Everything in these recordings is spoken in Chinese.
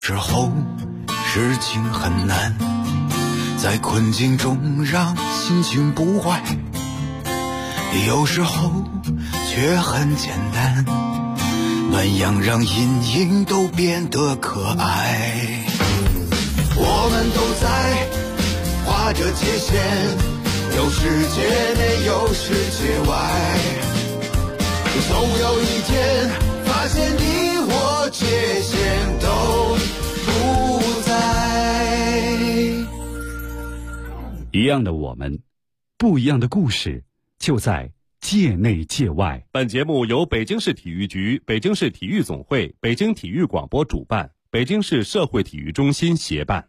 之后事情很难，在困境中让心情不坏，有时候却很简单，暖阳让阴影都变得可爱。我们都在画着界限，有世界内有世界外，总有一天发现你我界限都不在。 一样的我们，不一样的故事，就在界内界外。 本节目由北京市体育局、北京市体育总会、北京体育广播主办，北京市社会体育中心协办。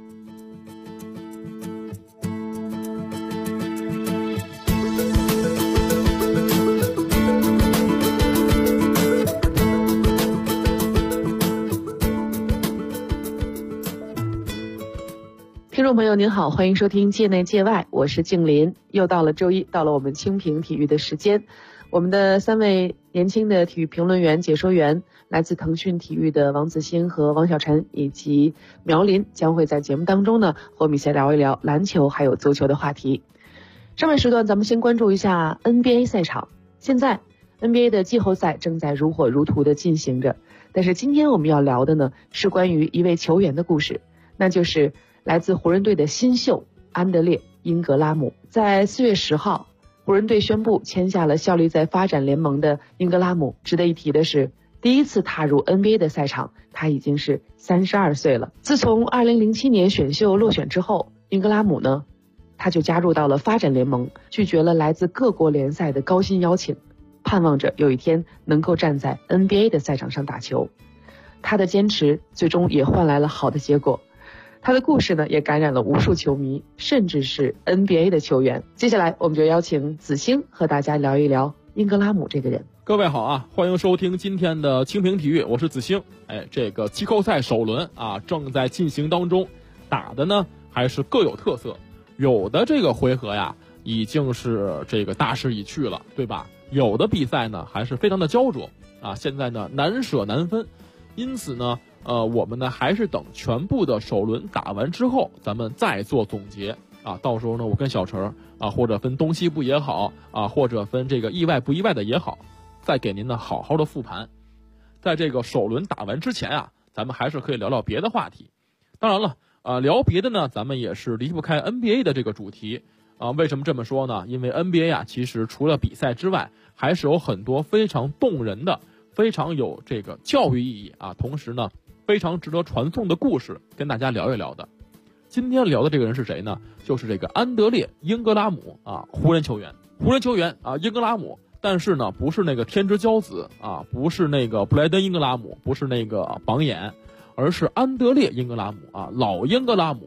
听众朋友您好，欢迎收听界内界外，我是静林。又到了周一，到了我们清评体育的时间。我们的3位年轻的体育评论员、解说员，来自腾讯体育的王子欣和王小晨以及苗林，将会在节目当中呢和我们一起聊一聊篮球还有足球的话题。上半时段咱们先关注一下 NBA 赛场。现在 NBA 的季后赛正在如火如荼的进行着，但是今天我们要聊的呢是关于一位球员的故事，那就是来自湖人队的新秀安德烈·英格拉姆。在4月10号，湖人队宣布签下了效力在发展联盟的英格拉姆。值得一提的是，第一次踏入 NBA 的赛场，他已经是32岁了。自从2007年选秀落选之后，英格拉姆呢，他就加入到了发展联盟，拒绝了来自各国联赛的高薪邀请，盼望着有一天能够站在 NBA 的赛场上打球。他的坚持最终也换来了好的结果。他的故事呢，也感染了无数球迷，甚至是 NBA 的球员。接下来我们就邀请子星和大家聊一聊英格拉姆这个人。 各位好啊，欢迎收听今天的清评体育，我是子星。这个季后赛首轮啊正在进行当中，打的呢还是各有特色。有的这个回合呀已经是这个大势已去了，对吧？有的比赛呢还是非常的焦灼啊，现在呢难舍难分。因此呢我们呢还是等全部的首轮打完之后，咱们再做总结啊。到时候呢，我跟小陈啊，或者分东西部也好啊，或者分这个意外不意外的也好，再给您呢好好的复盘。在这个首轮打完之前啊，咱们还是可以聊聊别的话题。当然了聊别的呢，咱们也是离不开 NBA 的这个主题啊。为什么这么说呢？因为 NBA 啊，其实除了比赛之外，还是有很多非常动人的、非常有这个教育意义啊，同时呢非常值得传颂的故事跟大家聊一聊的。今天聊的这个人是谁呢？就是这个安德烈·英格拉姆啊，湖人球员啊，英格拉姆。但是呢，不是那个天之骄子啊，不是那个布莱登·英格拉姆，不是那个榜眼，而是安德烈·英格拉姆啊，老英格拉姆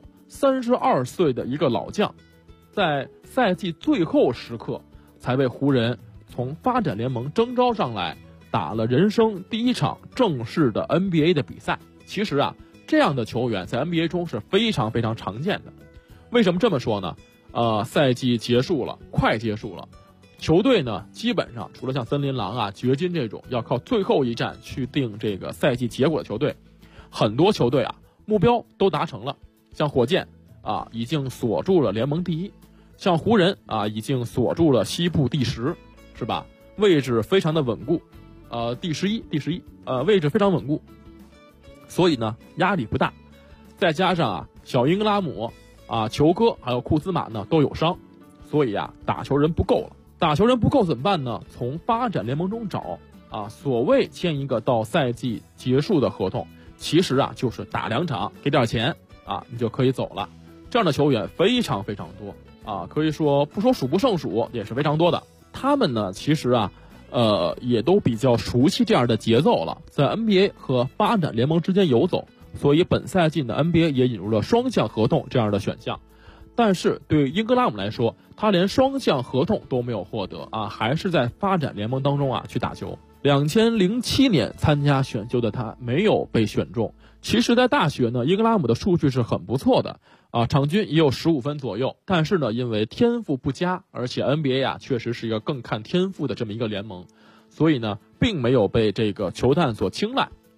，32岁的一个老将，在赛季最后时刻才被湖人从发展联盟征召上来，打了人生第一场正式的 NBA 的比赛。其实啊，这样的球员在 NBA 中是非常非常常见的。为什么这么说呢？赛季结束了，快结束了，球队呢基本上除了像森林狼啊、掘金这种要靠最后一战去定这个赛季结果的球队，很多球队啊目标都达成了。像火箭啊已经锁住了联盟第一，像湖人啊已经锁住了西部第10，是吧？位置非常的稳固。第11，位置非常稳固，所以呢压力不大。再加上啊小英格拉姆啊、球哥还有库兹马呢都有伤，所以啊打球人不够了。打球人不够怎么办呢？从发展联盟中找啊。所谓签一个到赛季结束的合同，其实啊就是打2场，给点钱啊，你就可以走了。这样的球员非常非常多啊，可以说不说数不胜数，也是非常多的。他们呢其实啊也都比较熟悉这样的节奏了，在 NBA 和发展联盟之间游走，所以本赛季的 NBA 也引入了双向合同这样的选项。但是对于英格拉姆来说，他连双向合同都没有获得啊，还是在发展联盟当中啊去打球。2007年参加选秀的他没有被选中。其实在大学呢，英格拉姆的数据是很不错的啊，场均也有15分左右。但是呢，因为天赋不佳，而且 NBA 啊确实是一个更看天赋的这么一个联盟，所以呢并没有被这个球探所青睐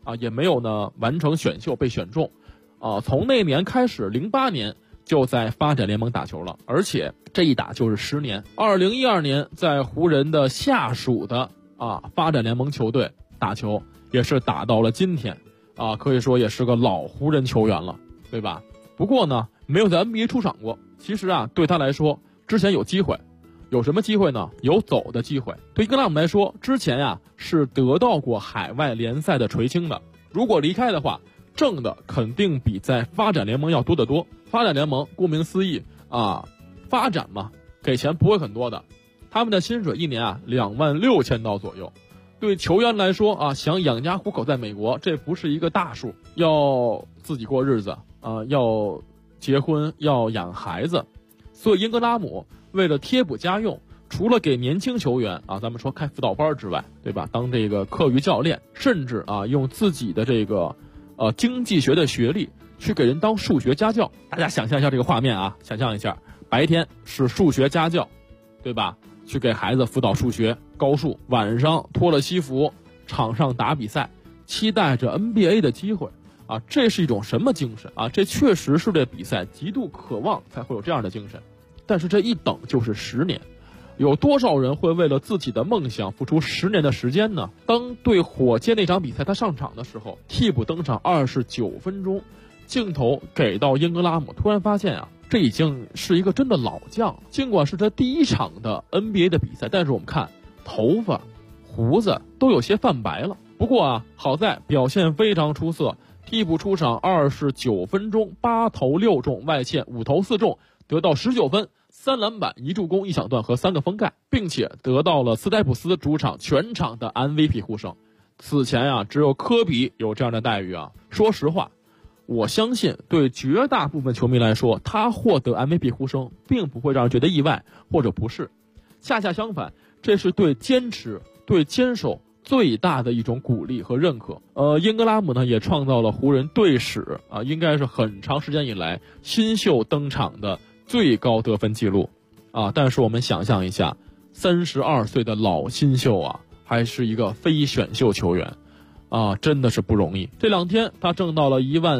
也没有呢完成选秀被选中，从那年开始，08年就在发展联盟打球了，而且这一打就是10年。2012年在湖人的下属的发展联盟球队打球，也是打到了今天，可以说也是个老湖人球员了，对吧？不过呢，没有在 NBA 出场过。其实对他来说，之前有机会，有什么机会呢？有走的机会。对英格拉姆来说，之前是得到过海外联赛的垂青的。如果离开的话，挣的肯定比在发展联盟要多得多。发展联盟顾名思义发展嘛，给钱不会很多的，他们的薪水一年$26,000左右。对球员来说想养家糊口在美国，这不是一个大数，要自己过日子要结婚，要养孩子。所以英格拉姆为了贴补家用，除了给年轻球员咱们说开辅导班之外，对吧？当这个课余教练，甚至用自己的这个经济学的学历去给人当数学家教。大家想象一下这个画面想象一下，白天是数学家教，对吧？去给孩子辅导数学高数，晚上脱了西服场上打比赛，期待着 NBA 的机会这是一种什么精神这确实是对比赛极度渴望才会有这样的精神。但是这一等就是10年，有多少人会为了自己的梦想付出10年的时间呢？当对火箭那场比赛他上场的时候，替补登场29分钟，镜头给到英格拉姆，突然发现这已经是一个真的老将。尽管是他第一场的 NBA 的比赛，但是我们看头发胡子都有些泛白了。不过好在表现非常出色，替补出场29分钟，8投6中，外线5投4中，得到19分，3篮板1助攻1抢断和3个封盖，并且得到了斯台普斯主场全场的 MVP 呼声。此前只有科比有这样的待遇说实话，我相信对绝大部分球迷来说，他获得 MVP 呼声并不会让人觉得意外或者不适，恰恰相反，这是对坚持对坚守最大的一种鼓励和认可。英格拉姆呢也创造了湖人队史应该是很长时间以来新秀登场的最高得分记录但是我们想象一下，32岁的老新秀还是一个非选秀球员真的是不容易。这2天他挣到了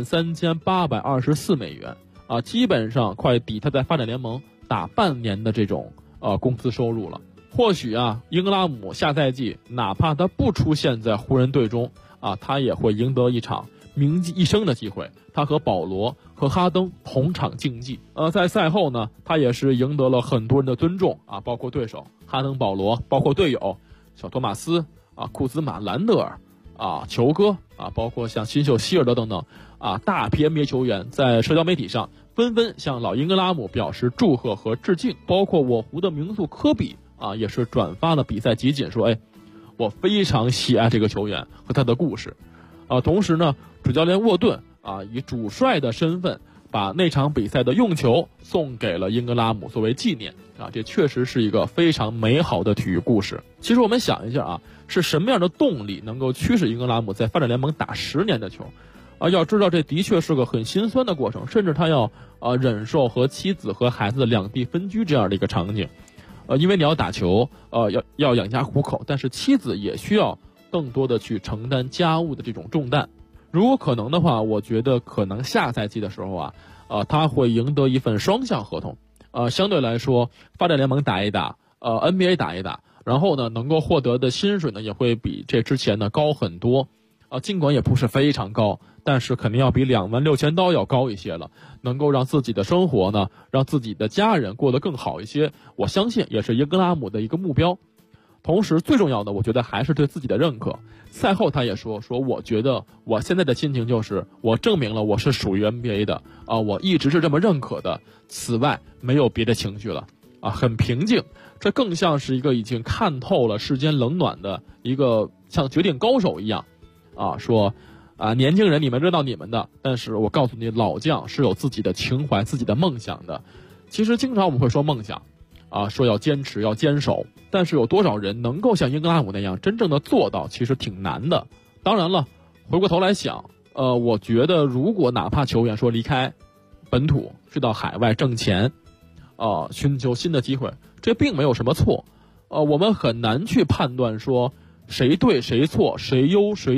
$13,824基本上快抵他在发展联盟打半年的这种工资收入了。或许英格拉姆下赛季哪怕他不出现在湖人队中他也会赢得一场铭记一生的机会。他和保罗和哈登同场竞技在赛后呢，他也是赢得了很多人的尊重包括对手哈登、保罗，包括队友小托马斯库兹马、兰德尔球哥包括像新秀希尔德等等大批 NBA 球员在社交媒体上纷纷向老英格拉姆表示祝贺和致敬。包括我湖的名宿科比也是转发了比赛集锦，说我非常喜爱这个球员和他的故事同时呢，主教练沃顿以主帅的身份把那场比赛的用球送给了英格拉姆作为纪念这确实是一个非常美好的体育故事。其实我们想一下是什么样的动力能够驱使英格拉姆在发展联盟打10年的球要知道这的确是个很心酸的过程，甚至他要忍受和妻子和孩子两地分居这样的一个场景因为你要打球要养家糊口，但是妻子也需要更多的去承担家务的这种重担。如果可能的话，我觉得可能下赛季的时候他会赢得一份双向合同相对来说发展联盟打一打NBA 打一打，然后呢能够获得的薪水呢也会比这之前呢高很多尽管也不是非常高，但是肯定要比$26,000要高一些了，能够让自己的生活呢，让自己的家人过得更好一些，我相信也是英格拉姆的一个目标。同时最重要的我觉得还是对自己的认可。赛后他也说我觉得我现在的心情就是我证明了我是属于 NBA 的我一直是这么认可的，此外没有别的情绪了很平静。这更像是一个已经看透了世间冷暖的一个像绝顶高手一样说年轻人你们知道你们的，但是我告诉你老将是有自己的情怀自己的梦想的。其实经常我们会说梦想说要坚持要坚守，但是有多少人能够像英格拉姆那样真正的做到，其实挺难的。当然了，回过头来想我觉得如果哪怕球员说离开本土去到海外挣钱寻求新的机会，这并没有什么错我们很难去判断说谁对谁错谁优谁劣，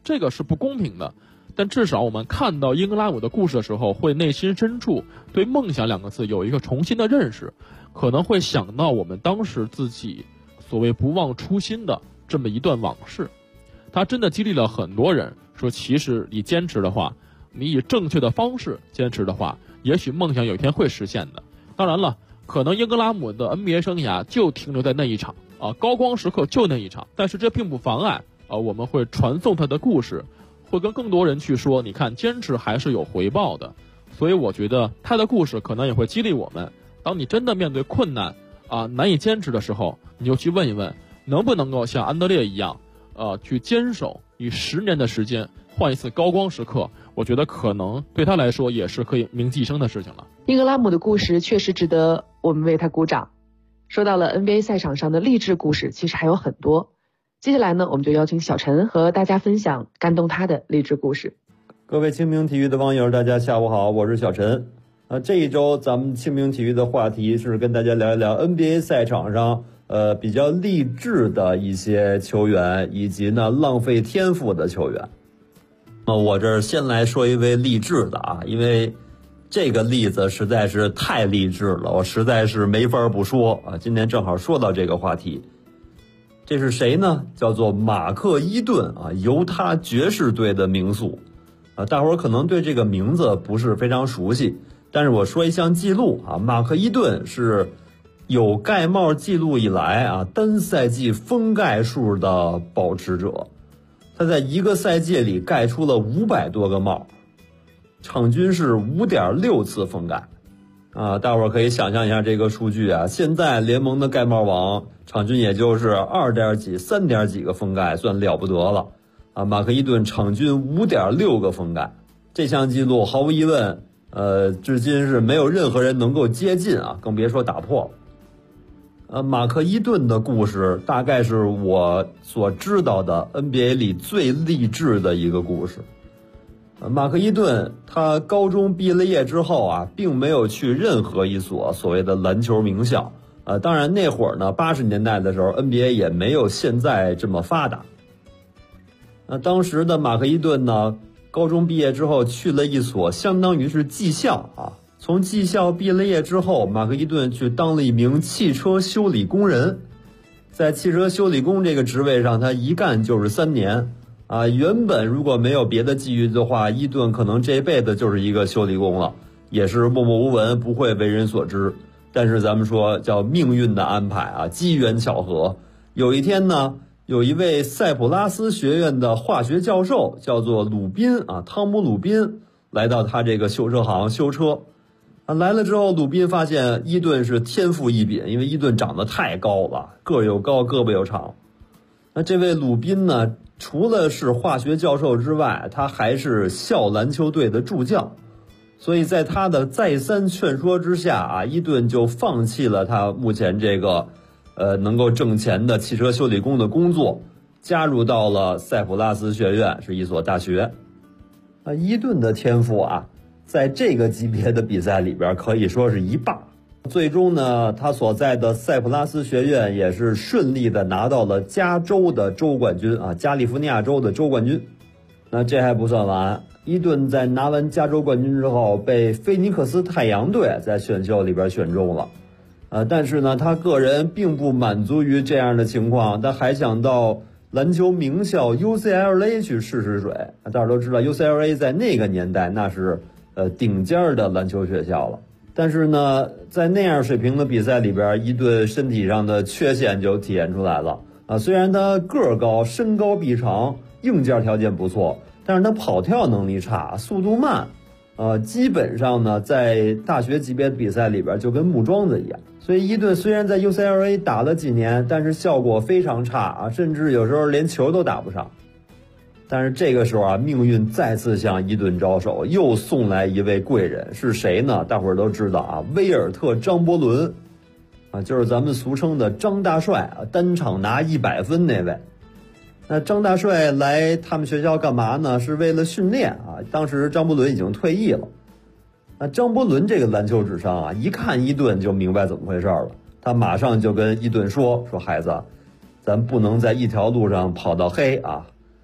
这个是不公平的。但至少我们看到英格拉姆的故事的时候，会内心深处对梦想2个字有一个重新的认识，可能会想到我们当时自己所谓不忘初心的这么一段往事。他真的激励了很多人，说其实你坚持的话，你以正确的方式坚持的话，也许梦想有一天会实现的。当然了，可能英格拉姆的 NBA 生涯就停留在那一场高光时刻就那一场，但是这并不妨碍我们会传颂他的故事，会跟更多人去说，你看坚持还是有回报的。所以我觉得他的故事可能也会激励我们，当你真的面对困难难以坚持的时候，你就去问一问，能不能够像安德烈一样去坚守，以10年的时间换一次高光时刻，我觉得可能对他来说也是可以铭记一生的事情了。 英格拉姆的故事确实值得我们为他鼓掌。说到了 NBA 赛场上的励志故事，其实还有很多。接下来呢，我们就邀请小陈和大家分享感动他的励志故事。 各位清明体育的网友，大家下午好，我是小陈。这一周咱们清明体育的话题是跟大家聊一聊 NBA 赛场上比较励志的一些球员，以及呢浪费天赋的球员。我这儿先来说一位励志的因为这个例子实在是太励志了，我实在是没法不说今天正好说到这个话题。这是谁呢？叫做马克伊顿犹他爵士队的名宿大伙儿可能对这个名字不是非常熟悉，但是我说一项记录马克伊顿是有盖帽记录以来单赛季封盖数的保持者。他在一个赛季里盖出了500多个帽，场均是5.6次封盖大伙儿可以想象一下这个数据现在联盟的盖帽王场均也就是2点几、3点几个封盖，算了不得了马克伊顿场均5.6个封盖，这项记录毫无疑问至今是没有任何人能够接近更别说打破了。马克伊顿的故事大概是我所知道的 NBA 里最励志的一个故事。马克伊顿他高中毕了业之后并没有去任何一所所谓的篮球名校当然那会儿呢80年代的时候 NBA 也没有现在这么发达。当时的马克伊顿呢高中毕业之后去了一所相当于是技校从技校毕了业之后，马克伊顿去当了一名汽车修理工人。在汽车修理工这个职位上，他一干就是3年原本如果没有别的际遇的话，伊顿可能这辈子就是一个修理工了，也是默默无闻，不会为人所知。但是咱们说叫命运的安排机缘巧合。有一天呢，有一位塞普拉斯学院的化学教授叫做鲁宾汤姆·鲁宾来到他这个修车行修车来了之后，鲁宾发现伊顿是天赋异禀，因为伊顿长得太高了，个儿又高，胳膊又长。那这位鲁宾呢，除了是化学教授之外，他还是校篮球队的助教。所以在他的再三劝说之下伊顿就放弃了他目前这个能够挣钱的汽车修理工的工作，加入到了塞普拉斯学院，是一所大学。伊顿的天赋在这个级别的比赛里边可以说是一霸。最终呢，他所在的塞普拉斯学院也是顺利的拿到了加州的州冠军加利福尼亚州的州冠军。那这还不算完，伊顿在拿完加州冠军之后，被菲尼克斯太阳队在选秀里边选中了。但是呢，他个人并不满足于这样的情况，他还想到篮球名校 UCLA 去试试水。大家都知道 UCLA 在那个年代那是顶尖的篮球学校了。但是呢，在那样水平的比赛里边，伊顿身体上的缺陷就体现出来了虽然他个儿高，身高臂长，硬件条件不错，但是他跑跳能力差，速度慢基本上呢在大学级别的比赛里边就跟木桩子一样。所以伊顿虽然在 UCLA 打了几年，但是效果非常差甚至有时候连球都打不上。但是这个时候命运再次向伊顿招手，又送来一位贵人，是谁呢？大伙儿都知道威尔特·张伯伦就是咱们俗称的张大帅单场拿100分那位。那张大帅来他们学校干嘛呢？是为了训练当时张伯伦已经退役了。那张伯伦这个篮球智商一看伊顿就明白怎么回事了。他马上就跟伊顿说孩子，咱不能在一条路上跑到黑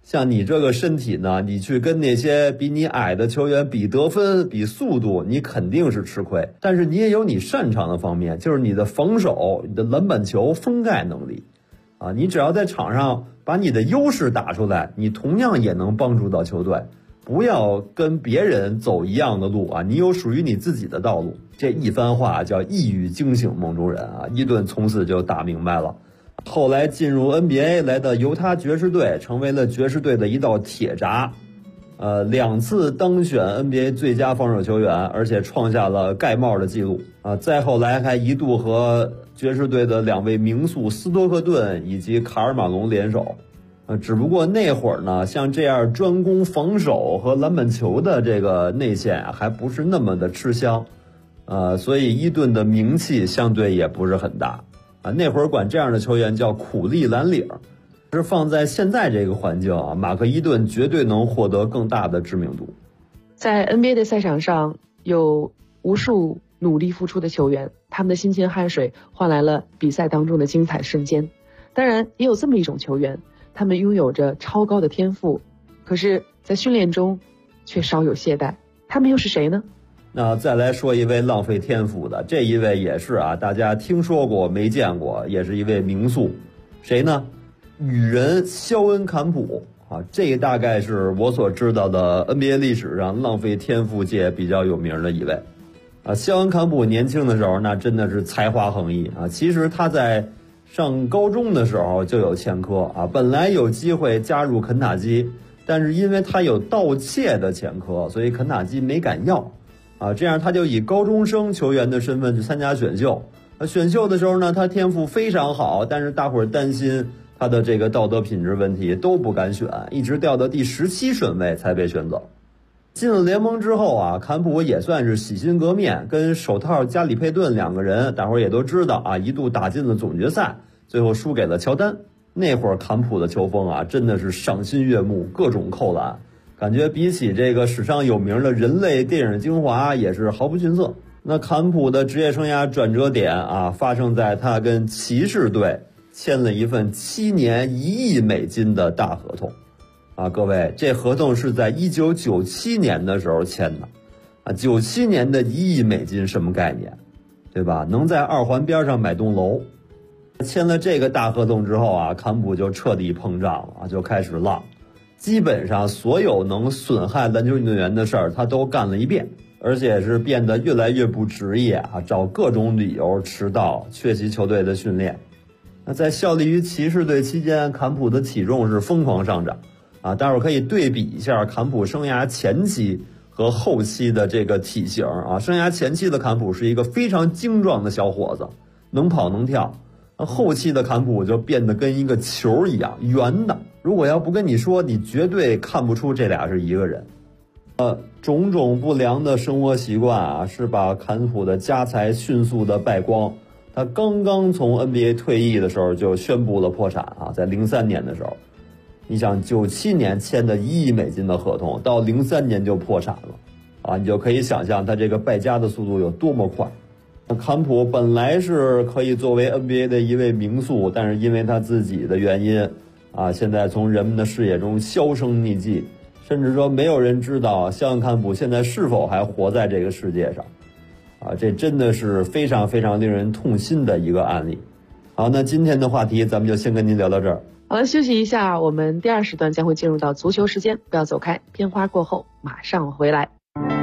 像你这个身体呢，你去跟那些比你矮的球员比得分、比速度，你肯定是吃亏。但是你也有你擅长的方面，就是你的防守、你的篮板球封盖能力啊。你只要在场上把你的优势打出来，你同样也能帮助到球队。不要跟别人走一样的路啊，你有属于你自己的道路。这一番话叫一语惊醒梦中人啊，伊顿从此就打明白了。后来进入 NBA， 来到犹他爵士队，成为了爵士队的一道铁闸。2次当选 NBA 最佳防守球员，而且创下了盖帽的记录啊。再后来还一度和爵士队的2位名宿斯托克顿以及卡尔马龙联手。只不过那会儿呢，像这样专攻防守和篮板球的这个内线还不是那么的吃香，所以伊顿的名气相对也不是很大啊。那会儿管这样的球员叫苦力蓝领，是放在现在这个环境啊，马克伊顿绝对能获得更大的知名度。 在 NBA 的赛场上，有无数努力付出的球员，他们的辛勤汗水换来了比赛当中的精彩瞬间。当然，也有这么一种球员。他们拥有着超高的天赋，可是在训练中却稍有懈怠。他们又是谁呢？ 那再来说一位浪费天赋的，这一位也是啊，大家听说过没见过，也是一位名宿。谁呢？雨人肖恩坎普啊，这大概是我所知道的 NBA 历史上浪费天赋界比较有名的一位啊。肖恩坎普年轻的时候那真的是才华横溢啊，其实他在上高中的时候就有前科啊，本来有机会加入肯塔基，但是因为他有盗窃的前科，所以肯塔基没敢要啊。这样他就以高中生球员的身份去参加选秀。选秀的时候呢，他天赋非常好，但是大伙儿担心他的这个道德品质问题，都不敢选，一直掉到第17顺位才被选走。进了联盟之后啊，坎普也算是洗心革面，跟手套加里佩顿2个人，大伙儿也都知道啊，一度打进了总决赛，最后输给了乔丹。那会儿坎普的球风啊，真的是赏心悦目，各种扣篮，感觉比起这个史上有名的人类电影精华也是毫不逊色。那坎普的职业生涯转折点啊，发生在他跟骑士队签了一份7年1亿美金的大合同。啊，各位，这合同是在1997年的时候签的，啊，97年的1亿美金什么概念，对吧？能在2环边上买栋楼。签了这个大合同之后啊，坎普就彻底膨胀了，就开始浪，基本上所有能损害篮球运动员的事儿他都干了一遍，而且是变得越来越不职业啊，找各种理由迟到，缺席球队的训练。那在效力于骑士队期间，坎普的体重是疯狂上涨。啊，待会儿可以对比一下坎普生涯前期和后期的这个体型啊。生涯前期的坎普是一个非常精壮的小伙子，能跑能跳。后期的坎普就变得跟一个球一样圆的。如果要不跟你说，你绝对看不出这俩是一个人。种种不良的生活习惯啊，是把坎普的家财迅速的败光。他刚刚从 NBA 退役的时候就宣布了破产啊，在03年的时候。你想97年签的1亿美金的合同，到03年就破产了，啊，你就可以想象他这个败家的速度有多么快。坎普本来是可以作为 NBA 的一位名宿，但是因为他自己的原因，啊，现在从人们的视野中销声匿迹，甚至说没有人知道肖恩坎普现在是否还活在这个世界上，啊，这真的是非常非常令人痛心的一个案例。好，那今天的话题咱们就先跟您聊到这儿。 好了，休息一下，我们第2时段将会进入到足球时间，不要走开，片花过后马上回来。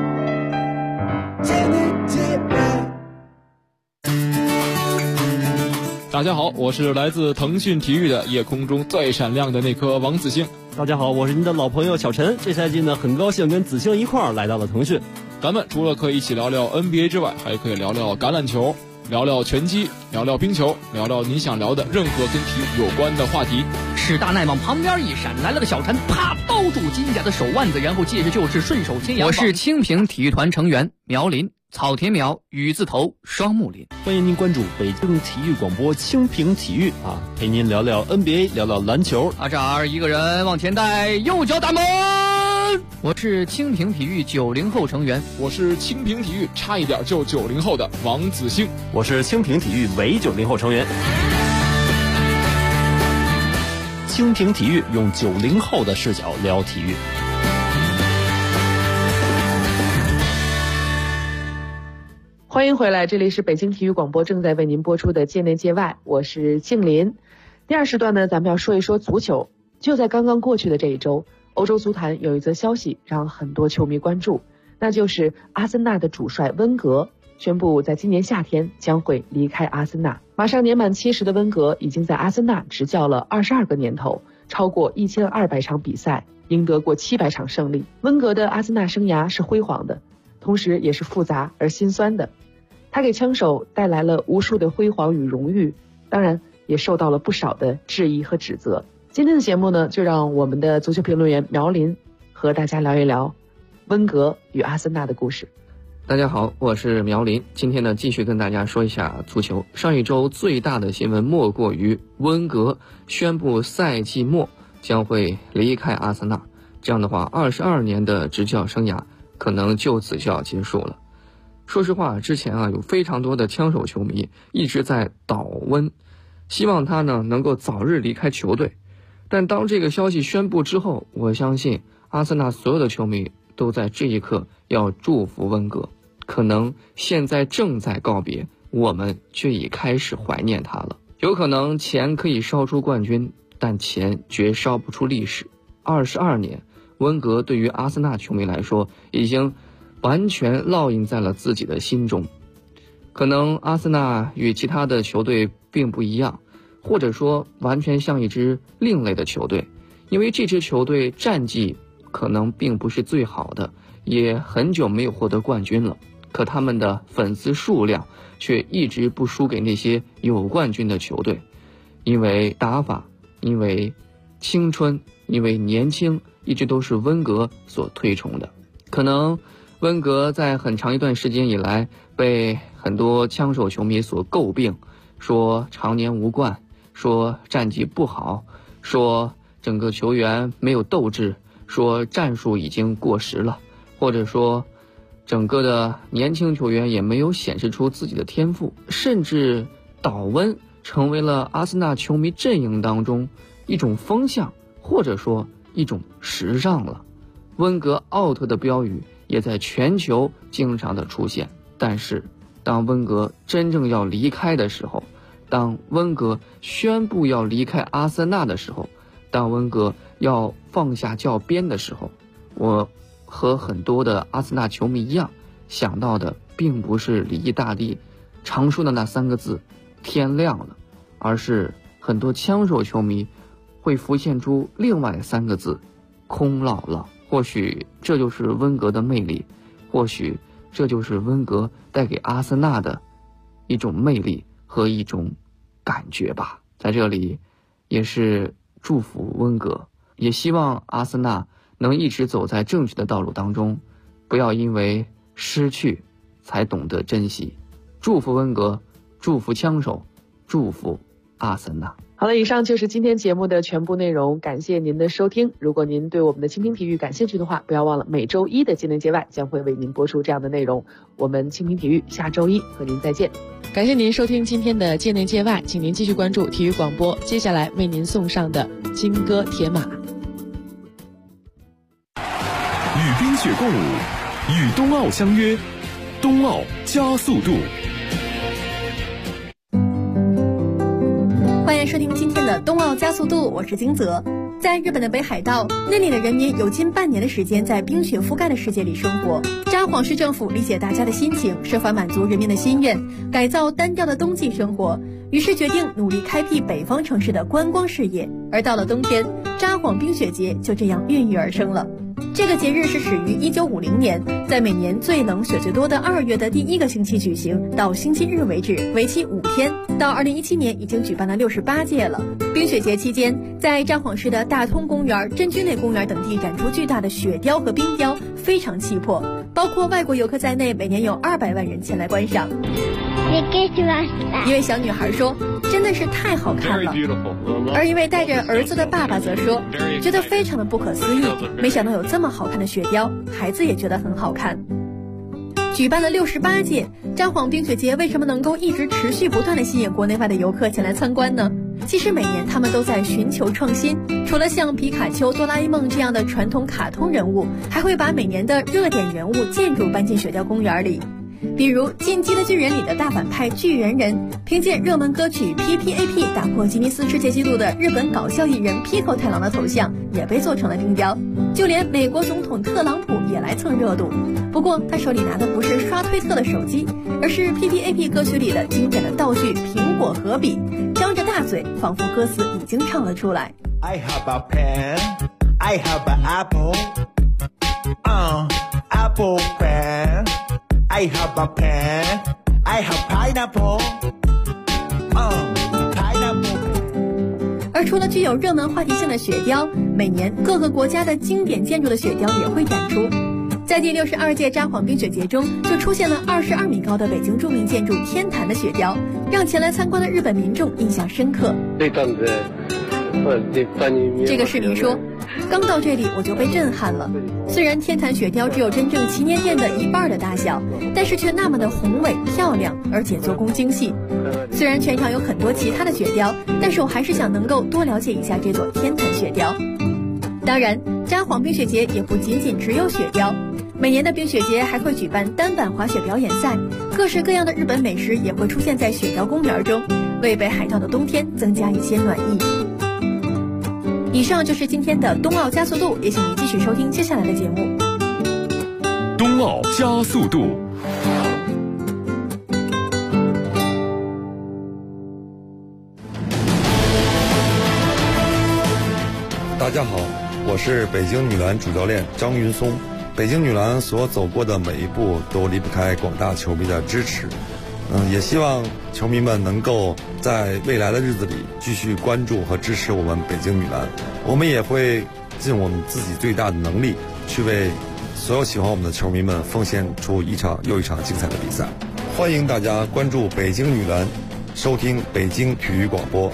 大家好，我是来自腾讯体育的夜空中最闪亮的那颗王子星。 大家好，我是您的老朋友小陈。这赛季呢，很高兴跟子星一块儿来到了腾讯。 咱们除了可以一起聊聊 NBA 之外，还可以聊聊橄榄球，聊聊拳击，聊聊冰球，聊聊你想聊的任何跟体育有关的话题。 史大奈往旁边一闪，来了个小陈，啪包住金甲的手腕子，然后借势就是顺手牵羊。我是清平体育团成员苗林，草田苗雨字头双木林。 欢迎您关注北京体育广播清平体育啊，陪您聊聊 NBA， 聊聊篮球。 啊，这儿一个人往前带，右脚打门。我是清平体育90后成员， 我是清平体育差一点就90后的王子星， 我是清平体育伪90后成员。 蜻蜓体育，用90后的视角聊体育。 欢迎回来，这里是北京体育广播正在为您播出的界内界外，我是静林。第二时段呢，咱们要说一说足球。就在刚刚过去的这一周，欧洲足坛有一则消息让很多球迷关注，那就是阿森纳的主帅温格宣布在今年夏天将会离开阿森纳。马上年满70的温格已经在阿森纳执教了22个年头，超过1200场比赛，赢得过700场胜利。温格的阿森纳生涯是辉煌的，同时也是复杂而心酸的。他给枪手带来了无数的辉煌与荣誉，当然也受到了不少的质疑和指责。今天的节目呢，就让我们的足球评论员苗林和大家聊一聊温格与阿森纳的故事。 大家好，我是苗林。今天呢，继续跟大家说一下足球。上一周最大的新闻莫过于温格宣布赛季末将会离开阿森纳。这样的话，22年的执教生涯可能就此就要结束了。说实话，之前有非常多的枪手球迷一直在祷温，希望他呢能够早日离开球队。但当这个消息宣布之后，我相信阿森纳所有的球迷都在这一刻要祝福温格。可能现在正在告别，我们却已开始怀念他了。有可能钱可以烧出冠军，但钱绝烧不出历史。22年，温格对于阿森纳球迷来说，已经完全烙印在了自己的心中。可能阿森纳与其他的球队并不一样，或者说完全像一支另类的球队，因为这支球队战绩可能并不是最好的，也很久没有获得冠军了，可他们的粉丝数量却一直不输给那些有冠军的球队。因为打法，因为青春，因为年轻，一直都是温格所推崇的。可能温格在很长一段时间以来被很多枪手球迷所诟病，说常年无冠，说战绩不好，说整个球员没有斗志，说战术已经过时了，或者说整个的年轻球员也没有显示出自己的天赋，甚至祷温成为了阿森纳球迷阵营当中一种风向，或者说一种时尚了。温格 out 的标语也在全球经常的出现，但是当温格真正要离开的时候，当温格宣布要离开阿森纳的时候，当温格要放下教鞭的时候，我和很多的阿森纳球迷一样，想到的并不是里意大利常说的那3个字天亮了，而是很多枪手球迷会浮现出另外3个字空落了。或许这就是温格的魅力，或许这就是温格带给阿森纳的一种魅力和一种感觉吧。在这里也是祝福温格，也希望阿森纳能一直走在正确的道路当中，不要因为失去才懂得珍惜。祝福温格，祝福枪手，祝福阿森纳。 好了，以上就是今天节目的全部内容，感谢您的收听。如果您对我们的蜻蜓体育感兴趣的话，不要忘了每周一的界内界外将会为您播出这样的内容。我们蜻蜓体育下周一和您再见。感谢您收听今天的界内界外，请您继续关注体育广播，接下来为您送上的金戈铁马。 与冰雪共舞，与冬奥相约，冬奥加速度。 欢迎收听今天的冬奥加速度，我是金泽。在日本的北海道，那里的人民有近半年的时间在冰雪覆盖的世界里生活。札幌市政府理解大家的心情，设法满足人民的心愿，改造单调的冬季生活，于是决定努力开辟北方城市的观光事业。而到了冬天，札幌冰雪节就这样孕育而生了。这个节日是始于1950年，在每年最冷雪最多的2月的第1个星期举行，到星期日为止，为期5天。到2017年已经举办了68届了。冰雪节期间，在札幌市的大通公园、真君内公园等地展出巨大的雪雕和冰雕，非常气魄。包括外国游客在内，每年有200万人前来观赏。一位小女孩说：“真的是太好看了。”而一位带着儿子的爸爸则说：“觉得非常的不可思议，没想到有这么好看的雪雕，孩子也觉得很好看。”举办了68届札幌冰雪节，为什么能够一直持续不断的吸引国内外的游客前来参观呢？ 其实每年他们都在寻求创新，除了像皮卡丘、哆啦 A 梦这样的传统卡通人物，还会把每年的热点人物建筑搬进雪雕公园里。比如《进击的巨人》里的大反派巨人人，凭借热门歌曲 PPAP 打破吉尼斯世界纪录的日本搞笑艺人 Pico 太郎的头像也被做成了地标，就连美国总统特朗普也来蹭热度。不过他手里拿的不是刷推特的手机，而是 PPAP 歌曲里的经典的道具苹果和笔，张着大嘴，仿佛歌词已经唱了出来。 I have a pen, I have an apple, apple pen. I have a pen, I have pineapple, pineapple. 而除了具有热门话题性的雪雕，每年各个国家的经典建筑的雪雕也会展出。在第62届札幌冰雪节中，就出现了22米高的北京著名建筑天坛的雪雕，让前来参观的日本民众印象深刻。这个市民说，刚到这里我就被震撼了。虽然天坛雪雕只有真正祈年殿的一半的大小，但是却那么的宏伟漂亮，而且做工精细。虽然全场有很多其他的雪雕，但是我还是想能够多了解一下这座天坛雪雕。当然，札幌冰雪节也不仅仅只有雪雕，每年的冰雪节还会举办单板滑雪表演赛，各式各样的日本美食也会出现在雪雕公园中，为北海道的冬天增加一些暖意。以上就是今天的冬奥加速度，也请您继续收听接下来的节目。 冬奥加速度。 大家好，我是北京女篮主教练张云松。北京女篮所走过的每一步都离不开广大球迷的支持。也希望球迷们能够在未来的日子里继续关注和支持我们北京女篮。我们也会尽我们自己最大的能力，去为所有喜欢我们的球迷们奉献出一场又一场精彩的比赛。欢迎大家关注北京女篮，收听北京体育广播。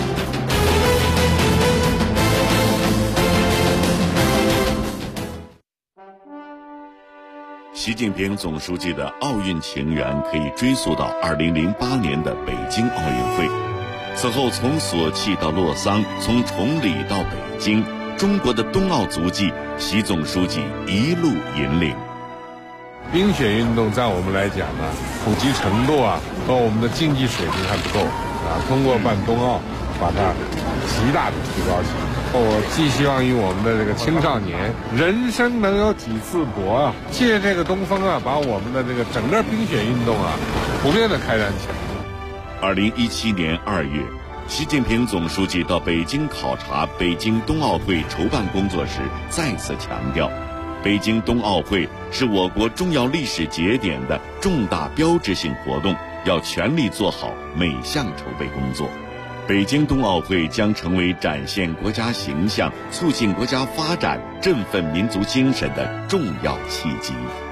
习近平总书记的奥运情缘可以追溯到2008年的北京奥运会。此后从索契到洛桑，从崇礼到北京，中国的冬奥足迹，习总书记一路引领。 冰雪运动在我们来讲呢，普及程度和我们的竞技水平还不够通过办冬奥，把它极大的提高起来。我寄希望于我们的这个青少年，人生能有几次搏借这个东风把我们的这个整个冰雪运动普遍的开展起来。 2017年2月，习近平总书记到北京考察北京冬奥会筹办工作时，再次强调，北京冬奥会是我国重要历史节点的重大标志性活动，要全力做好每项筹备工作。北京冬奥会将成为展现国家形象、促进国家发展、振奋民族精神的重要契机。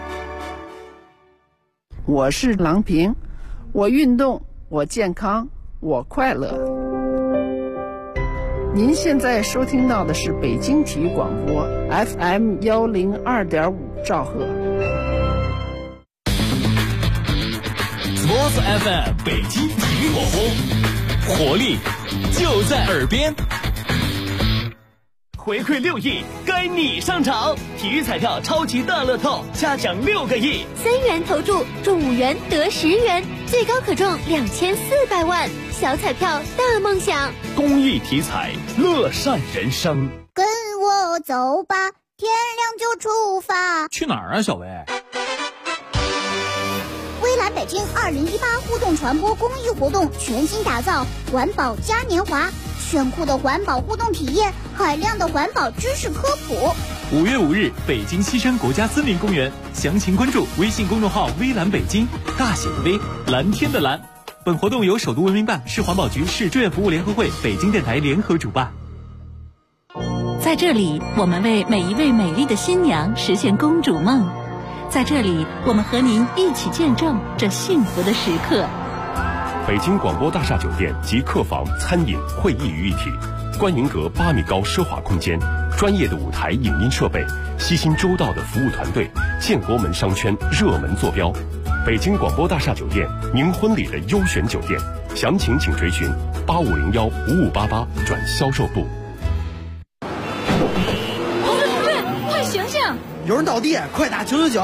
我是郎平，我运动，我健康，我快乐。您现在收听到的是北京体育广播 FM 102.5兆赫。 Sports FM 北京体育广播，活力就在耳边。 回馈6亿，该你上场！体育彩票超级大乐透，加奖6个亿 ，3元投注中5元得10元，最高可中2400万。小彩票大梦想， 公益体彩，乐善人生。 跟我走吧，天亮就出发。 去哪儿啊，小薇？ 微蓝北京2018互动传播公益活动全新打造，环保嘉年华，炫酷的环保互动体验，海量的环保知识科普。 5月5日，北京西山国家森林公园，详情关注微信公众号微蓝北京，大写的微，蓝天的蓝。本活动由首都文明办、市环保局、市志愿服务联合会、北京电台联合主办。 在这里，我们为每一位美丽的新娘实现公主梦。在这里，我们和您一起见证这幸福的时刻。 北京广播大厦酒店集客房、餐饮、会议于一体，观云阁8米高奢华空间，专业的舞台影音设备，悉心周到的服务团队，建国门商圈热门坐标。北京广播大厦酒店，您婚礼的优选酒店，详情请垂询 8501-5588转销售部。 同志，快醒醒！ 有人倒地，快打999。